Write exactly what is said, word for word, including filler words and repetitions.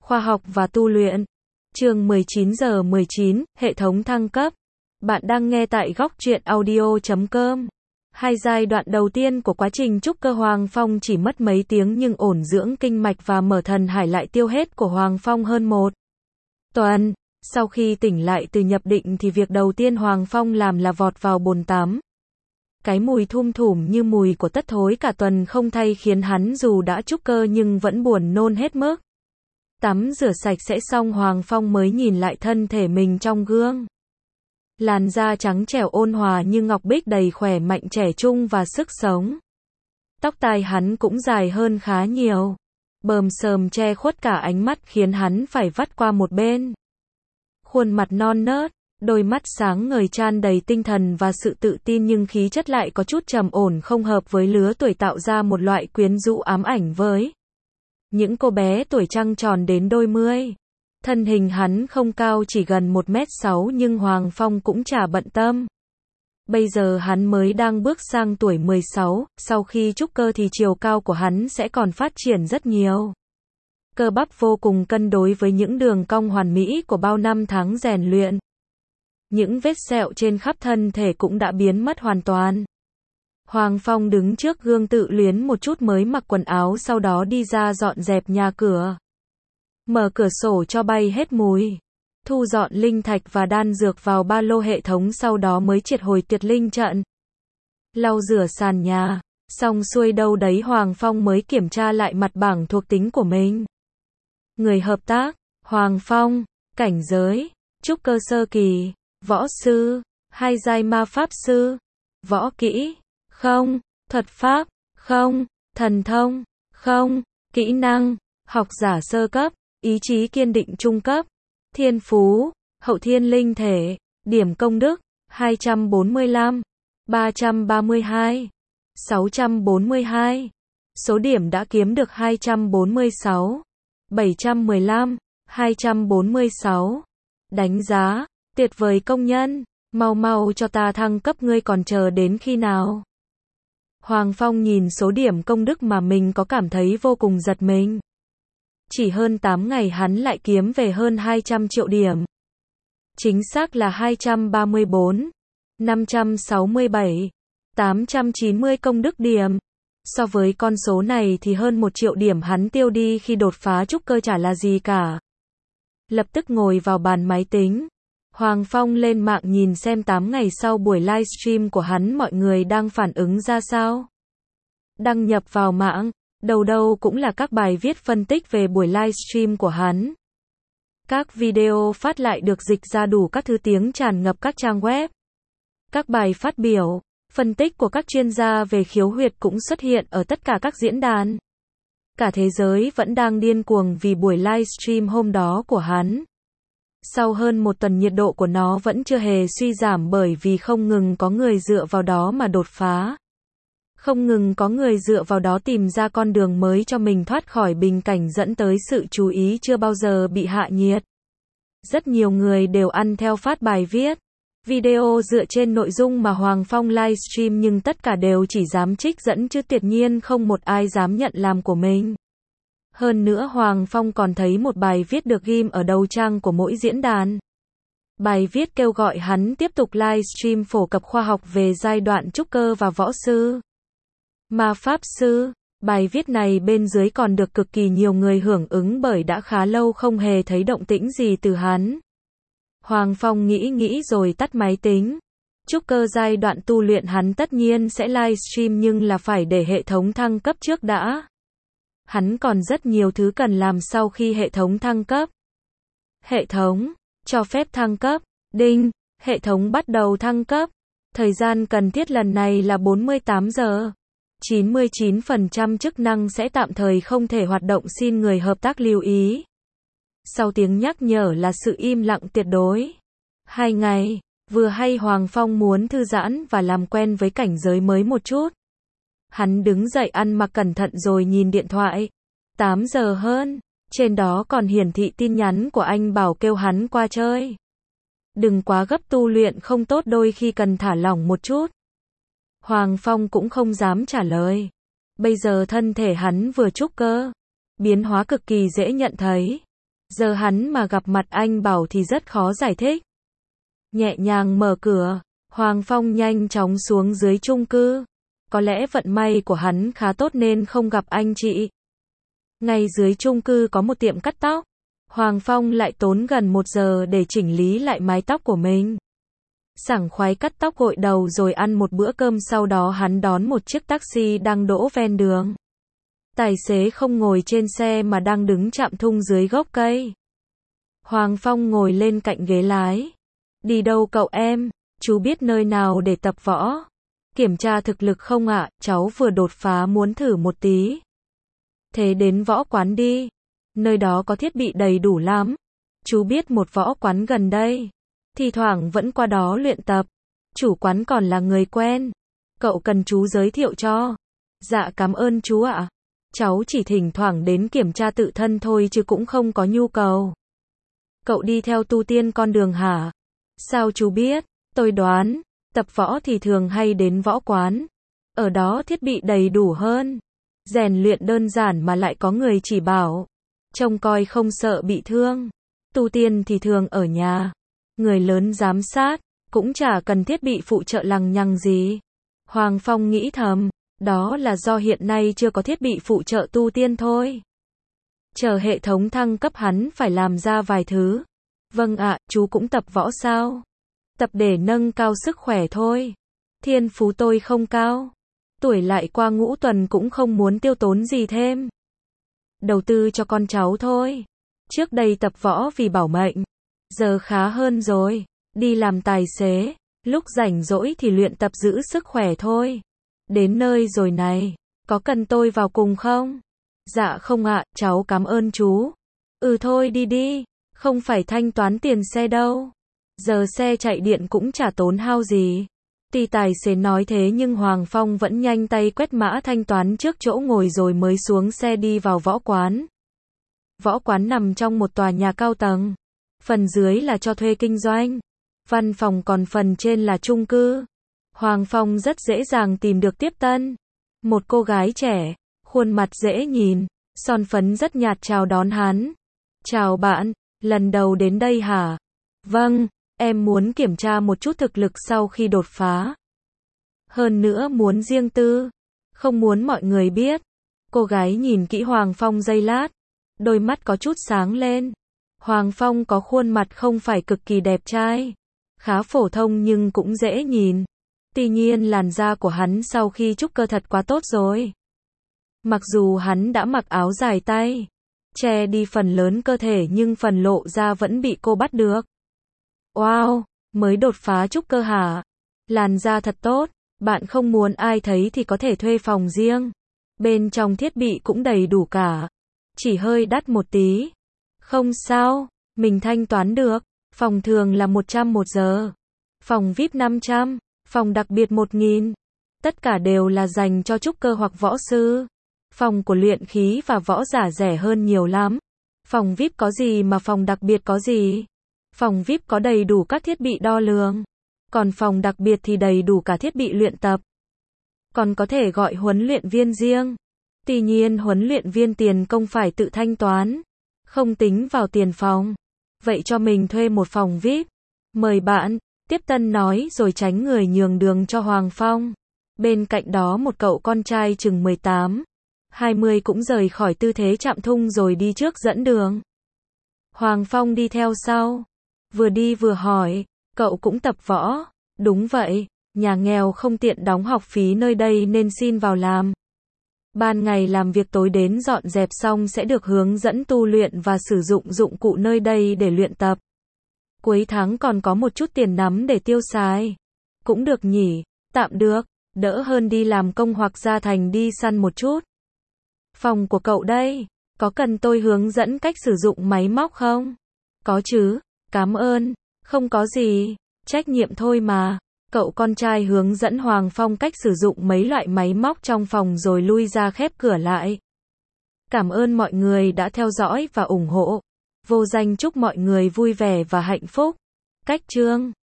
Khoa học và tu luyện. Chương mười chín giờ mười chín, hệ thống thăng cấp. Bạn đang nghe tại góc truyện audio chấm com. Hai giai đoạn đầu tiên của quá trình trúc cơ Hoàng Phong chỉ mất mấy tiếng nhưng ổn dưỡng kinh mạch và mở thần hải lại tiêu hết của Hoàng Phong hơn một tuần. Sau khi tỉnh lại từ nhập định thì việc đầu tiên Hoàng Phong làm là vọt vào bồn tắm. Cái mùi thum thủm như mùi của tất thối cả tuần không thay khiến hắn dù đã trúc cơ nhưng vẫn buồn nôn hết mức. Tắm rửa sạch sẽ xong Hoàng Phong mới nhìn lại thân thể mình trong gương. Làn da trắng trẻo ôn hòa như ngọc bích đầy khỏe mạnh trẻ trung và sức sống. Tóc tai hắn cũng dài hơn khá nhiều. Bờm sờm che khuất cả ánh mắt khiến hắn phải vắt qua một bên. Khuôn mặt non nớt, đôi mắt sáng ngời tràn đầy tinh thần và sự tự tin nhưng khí chất lại có chút trầm ổn không hợp với lứa tuổi tạo ra một loại quyến rũ ám ảnh với những cô bé tuổi trăng tròn đến đôi mươi. Thân hình hắn không cao chỉ gần một mét sáu nhưng Hoàng Phong cũng chả bận tâm. Bây giờ hắn mới đang bước sang tuổi mười sáu, sau khi trúc cơ thì chiều cao của hắn sẽ còn phát triển rất nhiều. Cơ bắp vô cùng cân đối với những đường cong hoàn mỹ của bao năm tháng rèn luyện. Những vết sẹo trên khắp thân thể cũng đã biến mất hoàn toàn. Hoàng Phong đứng trước gương tự luyến một chút mới mặc quần áo sau đó đi ra dọn dẹp nhà cửa. Mở cửa sổ cho bay hết mùi. Thu dọn linh thạch và đan dược vào ba lô hệ thống sau đó mới triệt hồi tuyệt linh trận. Lau rửa sàn nhà. Xong xuôi đâu đấy Hoàng Phong mới kiểm tra lại mặt bảng thuộc tính của mình. Người hợp tác, Hoàng Phong, cảnh giới, trúc cơ sơ kỳ, võ sư, hai giai ma pháp sư, võ kỹ, không, thuật pháp, không, thần thông, không, kỹ năng, học giả sơ cấp, ý chí kiên định trung cấp, thiên phú, hậu thiên linh thể, điểm công đức, hai trăm bốn mươi lăm, ba trăm ba mươi hai, sáu trăm bốn mươi hai, số điểm đã kiếm được hai trăm bốn mươi sáu, bảy trăm mười lăm, hai trăm bốn mươi sáu, đánh giá, tuyệt vời công nhân, mau mau cho ta thăng cấp ngươi còn chờ đến khi nào. Hoàng Phong nhìn số điểm công đức mà mình có cảm thấy vô cùng giật mình. Chỉ hơn tám ngày hắn lại kiếm về hơn hai trăm triệu điểm. Chính xác là hai trăm ba mươi bốn, năm trăm sáu mươi bảy, tám trăm chín mươi công đức điểm. So với con số này thì hơn một triệu điểm hắn tiêu đi khi đột phá trúc cơ chả là gì cả. Lập tức ngồi vào bàn máy tính. Hoàng Phong lên mạng nhìn xem tám ngày sau buổi livestream của hắn mọi người đang phản ứng ra sao. Đăng nhập vào mạng, đầu đâu cũng là các bài viết phân tích về buổi livestream của hắn. Các video phát lại được dịch ra đủ các thứ tiếng tràn ngập các trang web. Các bài phát biểu, phân tích của các chuyên gia về khiếu huyệt cũng xuất hiện ở tất cả các diễn đàn. Cả thế giới vẫn đang điên cuồng vì buổi livestream hôm đó của hắn. Sau hơn một tuần nhiệt độ của nó vẫn chưa hề suy giảm bởi vì không ngừng có người dựa vào đó mà đột phá. Không ngừng có người dựa vào đó tìm ra con đường mới cho mình thoát khỏi bình cảnh dẫn tới sự chú ý chưa bao giờ bị hạ nhiệt. Rất nhiều người đều ăn theo phát bài viết, video dựa trên nội dung mà Hoàng Phong livestream nhưng tất cả đều chỉ dám trích dẫn chứ tuyệt nhiên không một ai dám nhận làm của mình. Hơn nữa Hoàng Phong còn thấy một bài viết được ghim ở đầu trang của mỗi diễn đàn. Bài viết kêu gọi hắn tiếp tục livestream phổ cập khoa học về giai đoạn trúc cơ và võ sư, ma pháp sư. Bài viết này bên dưới còn được cực kỳ nhiều người hưởng ứng bởi đã khá lâu không hề thấy động tĩnh gì từ hắn. Hoàng Phong nghĩ nghĩ rồi tắt máy tính. Trúc cơ giai đoạn tu luyện hắn tất nhiên sẽ livestream nhưng là phải để hệ thống thăng cấp trước đã. Hắn còn rất nhiều thứ cần làm sau khi hệ thống thăng cấp. Hệ thống cho phép thăng cấp. Đinh, hệ thống bắt đầu thăng cấp. Thời gian cần thiết lần này là bốn mươi tám giờ. chín mươi chín phần trăm chức năng sẽ tạm thời không thể hoạt động xin người hợp tác lưu ý. Sau tiếng nhắc nhở là sự im lặng tuyệt đối. Hai ngày, vừa hay Hoàng Phong muốn thư giãn và làm quen với cảnh giới mới một chút. Hắn đứng dậy ăn mặc cẩn thận rồi nhìn điện thoại. tám giờ hơn, trên đó còn hiển thị tin nhắn của anh bảo kêu hắn qua chơi. Đừng quá gấp tu luyện không tốt đôi khi cần thả lỏng một chút. Hoàng Phong cũng không dám trả lời. Bây giờ thân thể hắn vừa trúc cơ. Biến hóa cực kỳ dễ nhận thấy. Giờ hắn mà gặp mặt anh Bảo thì rất khó giải thích. Nhẹ nhàng mở cửa, Hoàng Phong nhanh chóng xuống dưới chung cư. Có lẽ vận may của hắn khá tốt nên không gặp anh chị. Ngay dưới chung cư có một tiệm cắt tóc. Hoàng Phong lại tốn gần một giờ để chỉnh lý lại mái tóc của mình. Sảng khoái cắt tóc gội đầu rồi ăn một bữa cơm, sau đó hắn đón một chiếc taxi đang đỗ ven đường. Tài xế không ngồi trên xe mà đang đứng chạm thung dưới gốc cây. Hoàng Phong ngồi lên cạnh ghế lái. Đi đâu cậu em? Chú biết nơi nào để tập võ? Kiểm tra thực lực không ạ? Cháu vừa đột phá muốn thử một tí. Thế đến võ quán đi. Nơi đó có thiết bị đầy đủ lắm. Chú biết một võ quán gần đây. Thì thoảng vẫn qua đó luyện tập. Chủ quán còn là người quen. Cậu cần chú giới thiệu cho? Dạ cảm ơn chú ạ. Cháu chỉ thỉnh thoảng đến kiểm tra tự thân thôi chứ cũng không có nhu cầu. Cậu đi theo tu tiên con đường hả? Sao chú biết? Tôi đoán, tập võ thì thường hay đến võ quán. Ở đó thiết bị đầy đủ hơn. Rèn luyện đơn giản mà lại có người chỉ bảo. Trông coi không sợ bị thương. Tu tiên thì thường ở nhà. Người lớn giám sát, cũng chả cần thiết bị phụ trợ lằng nhằng gì. Hoàng Phong nghĩ thầm, đó là do hiện nay chưa có thiết bị phụ trợ tu tiên thôi. Chờ hệ thống thăng cấp hắn phải làm ra vài thứ. Vâng ạ, chú cũng tập võ sao? Tập để nâng cao sức khỏe thôi. Thiên phú tôi không cao. Tuổi lại qua ngũ tuần cũng không muốn tiêu tốn gì thêm. Đầu tư cho con cháu thôi. Trước đây tập võ vì bảo mệnh. Giờ khá hơn rồi. Đi làm tài xế. Lúc rảnh rỗi thì luyện tập giữ sức khỏe thôi. Đến nơi rồi này. Có cần tôi vào cùng không? Dạ không ạ, cháu cảm ơn chú. Ừ thôi đi đi. Không phải thanh toán tiền xe đâu. Giờ xe chạy điện cũng chả tốn hao gì. Tuy tài xế nói thế nhưng Hoàng Phong vẫn nhanh tay quét mã thanh toán trước chỗ ngồi rồi mới xuống xe đi vào võ quán. Võ quán nằm trong một tòa nhà cao tầng. Phần dưới là cho thuê kinh doanh. Văn phòng còn phần trên là chung cư. Hoàng Phong rất dễ dàng tìm được tiếp tân. Một cô gái trẻ, khuôn mặt dễ nhìn, son phấn rất nhạt chào đón hắn. Chào bạn, lần đầu đến đây hả? Vâng, em muốn kiểm tra một chút thực lực sau khi đột phá. Hơn nữa muốn riêng tư, không muốn mọi người biết. Cô gái nhìn kỹ Hoàng Phong giây lát, đôi mắt có chút sáng lên. Hoàng Phong có khuôn mặt không phải cực kỳ đẹp trai, khá phổ thông nhưng cũng dễ nhìn. Tuy nhiên làn da của hắn sau khi trúc cơ thật quá tốt rồi. Mặc dù hắn đã mặc áo dài tay, che đi phần lớn cơ thể nhưng phần lộ ra vẫn bị cô bắt được. Wow, mới đột phá trúc cơ hả? Làn da thật tốt, bạn không muốn ai thấy thì có thể thuê phòng riêng. Bên trong thiết bị cũng đầy đủ cả. Chỉ hơi đắt một tí. Không sao, mình thanh toán được. Phòng thường là một trăm một giờ. Phòng vi ai pi năm trăm, phòng đặc biệt một nghìn. Tất cả đều là dành cho trúc cơ hoặc võ sư. Phòng của luyện khí và võ giả rẻ hơn nhiều lắm. Phòng vi ai pi có gì mà phòng đặc biệt có gì? Phòng vi ai pi có đầy đủ các thiết bị đo lường. Còn phòng đặc biệt thì đầy đủ cả thiết bị luyện tập. Còn có thể gọi huấn luyện viên riêng. Tuy nhiên huấn luyện viên tiền công phải tự thanh toán. Không tính vào tiền phòng. Vậy cho mình thuê một phòng vi ai pi. Mời bạn, tiếp tân nói rồi tránh người nhường đường cho Hoàng Phong. Bên cạnh đó một cậu con trai chừng mười tám, hai mươi cũng rời khỏi tư thế chạm thung rồi đi trước dẫn đường. Hoàng Phong đi theo sau. Vừa đi vừa hỏi, cậu cũng tập võ? Đúng vậy, nhà nghèo không tiện đóng học phí nơi đây nên xin vào làm. Ban ngày làm việc, tối đến dọn dẹp xong sẽ được hướng dẫn tu luyện và sử dụng dụng cụ nơi đây để luyện tập. Cuối tháng còn có một chút tiền nắm để tiêu xài. Cũng được nhỉ, tạm được, đỡ hơn đi làm công hoặc ra thành đi săn một chút. Phòng của cậu đây, có cần tôi hướng dẫn cách sử dụng máy móc không? Có chứ, cảm ơn, không có gì, trách nhiệm thôi mà. Cậu con trai hướng dẫn Hoàng Phong cách sử dụng mấy loại máy móc trong phòng rồi lui ra khép cửa lại. Cảm ơn mọi người đã theo dõi và ủng hộ. Vô danh chúc mọi người vui vẻ và hạnh phúc. Cách chương